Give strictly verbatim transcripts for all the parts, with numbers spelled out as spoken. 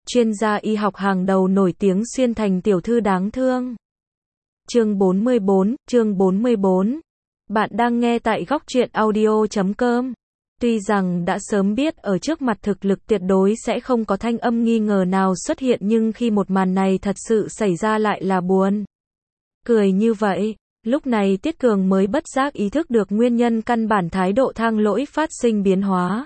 chuyên gia y học hàng đầu nổi tiếng xuyên thành tiểu thư đáng thương. Chương bốn mươi bốn, chương bốn mươi bốn. Bạn đang nghe tại góc truyện audio chấm com. Tuy rằng đã sớm biết ở trước mặt thực lực tuyệt đối sẽ không có thanh âm nghi ngờ nào xuất hiện, nhưng khi một màn này thật sự xảy ra lại là buồn cười như vậy. Lúc này Tiết Cường mới bất giác ý thức được nguyên nhân căn bản thái độ Thang Lỗi phát sinh biến hóa.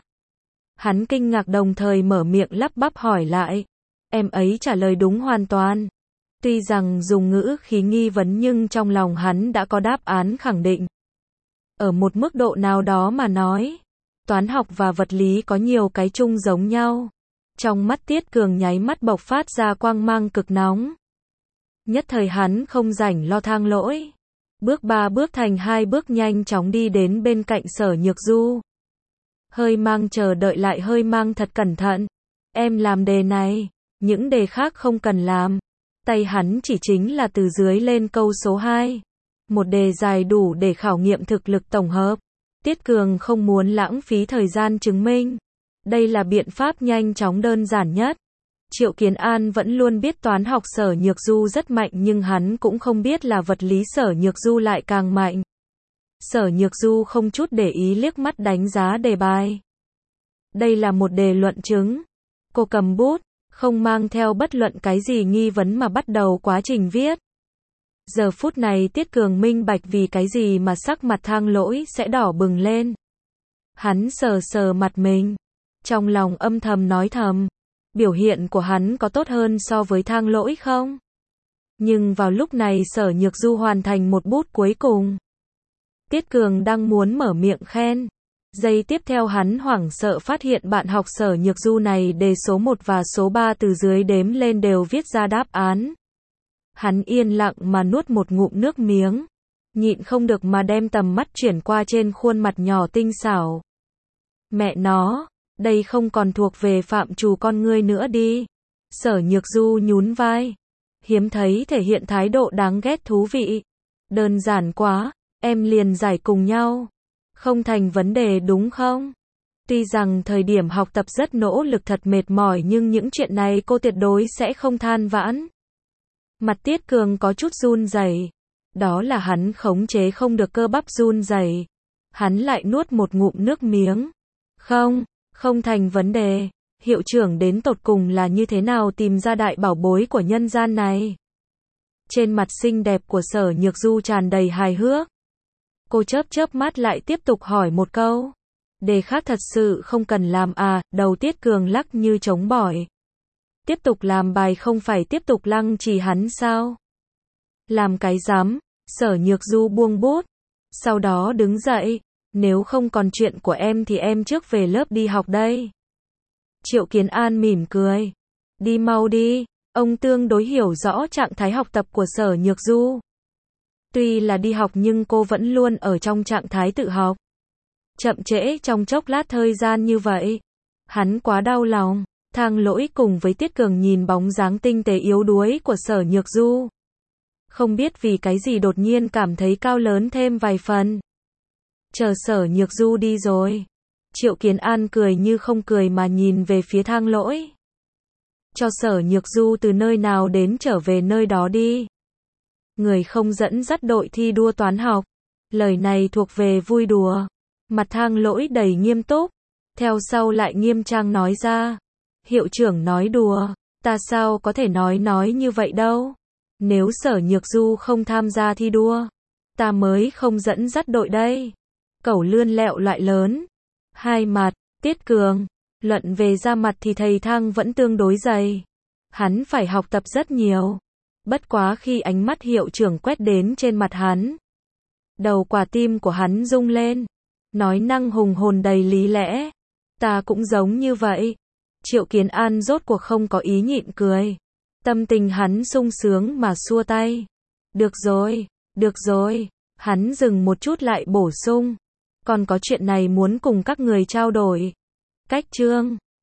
Hắn kinh ngạc đồng thời mở miệng lắp bắp hỏi lại. Em ấy trả lời đúng hoàn toàn. Tuy rằng dùng ngữ khí nghi vấn nhưng trong lòng hắn đã có đáp án khẳng định. Ở một mức độ nào đó mà nói, toán học và vật lý có nhiều cái chung giống nhau. Trong mắt Tiết Cường nháy mắt bộc phát ra quang mang cực nóng. Nhất thời hắn không rảnh lo Thang Lỗi. Bước ba bước thành hai bước nhanh chóng đi đến bên cạnh Sở Nhược Du. Hơi mang chờ đợi lại hơi mang thật cẩn thận. Em làm đề này, những đề khác không cần làm. Tay hắn chỉ chính là từ dưới lên câu số hai. Một đề dài đủ để khảo nghiệm thực lực tổng hợp. Tiết Cường không muốn lãng phí thời gian chứng minh. Đây là biện pháp nhanh chóng đơn giản nhất. Triệu Kiến An vẫn luôn biết toán học Sở Nhược Du rất mạnh, nhưng hắn cũng không biết là vật lý Sở Nhược Du lại càng mạnh. Sở Nhược Du không chút để ý liếc mắt đánh giá đề bài. Đây là một đề luận chứng. Cô cầm bút, không mang theo bất luận cái gì nghi vấn mà bắt đầu quá trình viết. Giờ phút này Tiết Cường minh bạch vì cái gì mà sắc mặt Thang Lỗi sẽ đỏ bừng lên. Hắn sờ sờ mặt mình, trong lòng âm thầm nói thầm, biểu hiện của hắn có tốt hơn so với Thang Lỗi không? Nhưng vào lúc này Sở Nhược Du hoàn thành một bút cuối cùng. Tiết Cường đang muốn mở miệng khen. Giây tiếp theo hắn hoảng sợ phát hiện bạn học Sở Nhược Du này đề số một và số ba từ dưới đếm lên đều viết ra đáp án. Hắn yên lặng mà nuốt một ngụm nước miếng, nhịn không được mà đem tầm mắt chuyển qua trên khuôn mặt nhỏ tinh xảo. Mẹ nó, đây không còn thuộc về phạm trù con ngươi nữa đi. Sở Nhược Du nhún vai, hiếm thấy thể hiện thái độ đáng ghét thú vị. Đơn giản quá, em liền giải cùng nhau. Không thành vấn đề đúng không? Tuy rằng thời điểm học tập rất nỗ lực thật mệt mỏi, nhưng những chuyện này cô tuyệt đối sẽ không than vãn. Mặt Tiết Cường có chút run rẩy. Đó là hắn khống chế không được cơ bắp run rẩy. Hắn lại nuốt một ngụm nước miếng. Không, không thành vấn đề. Hiệu trưởng đến tột cùng là như thế nào tìm ra đại bảo bối của nhân gian này? Trên mặt xinh đẹp của Sở Nhược Du tràn đầy hài hước. Cô chớp chớp mắt lại tiếp tục hỏi một câu. Đề khác thật sự không cần làm à? Đầu Tiết Cường lắc như trống bỏi. Tiếp tục làm bài không phải tiếp tục lăng trì hắn sao? Làm cái rắm. Sở Nhược Du buông bút, sau đó đứng dậy. Nếu không còn chuyện của em thì em trước về lớp đi học đây. Triệu Kiến An mỉm cười. Đi mau đi. Ông tương đối hiểu rõ trạng thái học tập của Sở Nhược Du. Tuy là đi học nhưng cô vẫn luôn ở trong trạng thái tự học. Chậm trễ trong chốc lát thời gian như vậy, hắn quá đau lòng. Thang Lỗi cùng với Tiết Cường nhìn bóng dáng tinh tế yếu đuối của Sở Nhược Du. Không biết vì cái gì đột nhiên cảm thấy cao lớn thêm vài phần. Chờ Sở Nhược Du đi rồi, Triệu Kiến An cười như không cười mà nhìn về phía Thang Lỗi. Cho Sở Nhược Du từ nơi nào đến trở về nơi đó đi. Người không dẫn dắt đội thi đua toán học. Lời này thuộc về vui đùa. Mặt Thang Lỗi đầy nghiêm túc, theo sau lại nghiêm trang nói ra. Hiệu trưởng nói đùa, ta sao có thể nói nói như vậy đâu. Nếu Sở Nhược Du không tham gia thi đua, ta mới không dẫn dắt đội đây. Cẩu lươn lẹo loại lớn. Hai mặt, Tiết Cường. Luận về ra mặt thì thầy Thang vẫn tương đối dày. Hắn phải học tập rất nhiều. Bất quá khi ánh mắt hiệu trưởng quét đến trên mặt hắn, đầu quả tim của hắn rung lên. Nói năng hùng hồn đầy lý lẽ. Ta cũng giống như vậy. Triệu Kiến An rốt cuộc không có ý nhịn cười. Tâm tình hắn sung sướng mà xua tay. Được rồi, được rồi. Hắn dừng một chút lại bổ sung. Còn có chuyện này muốn cùng các người trao đổi. Cách chương.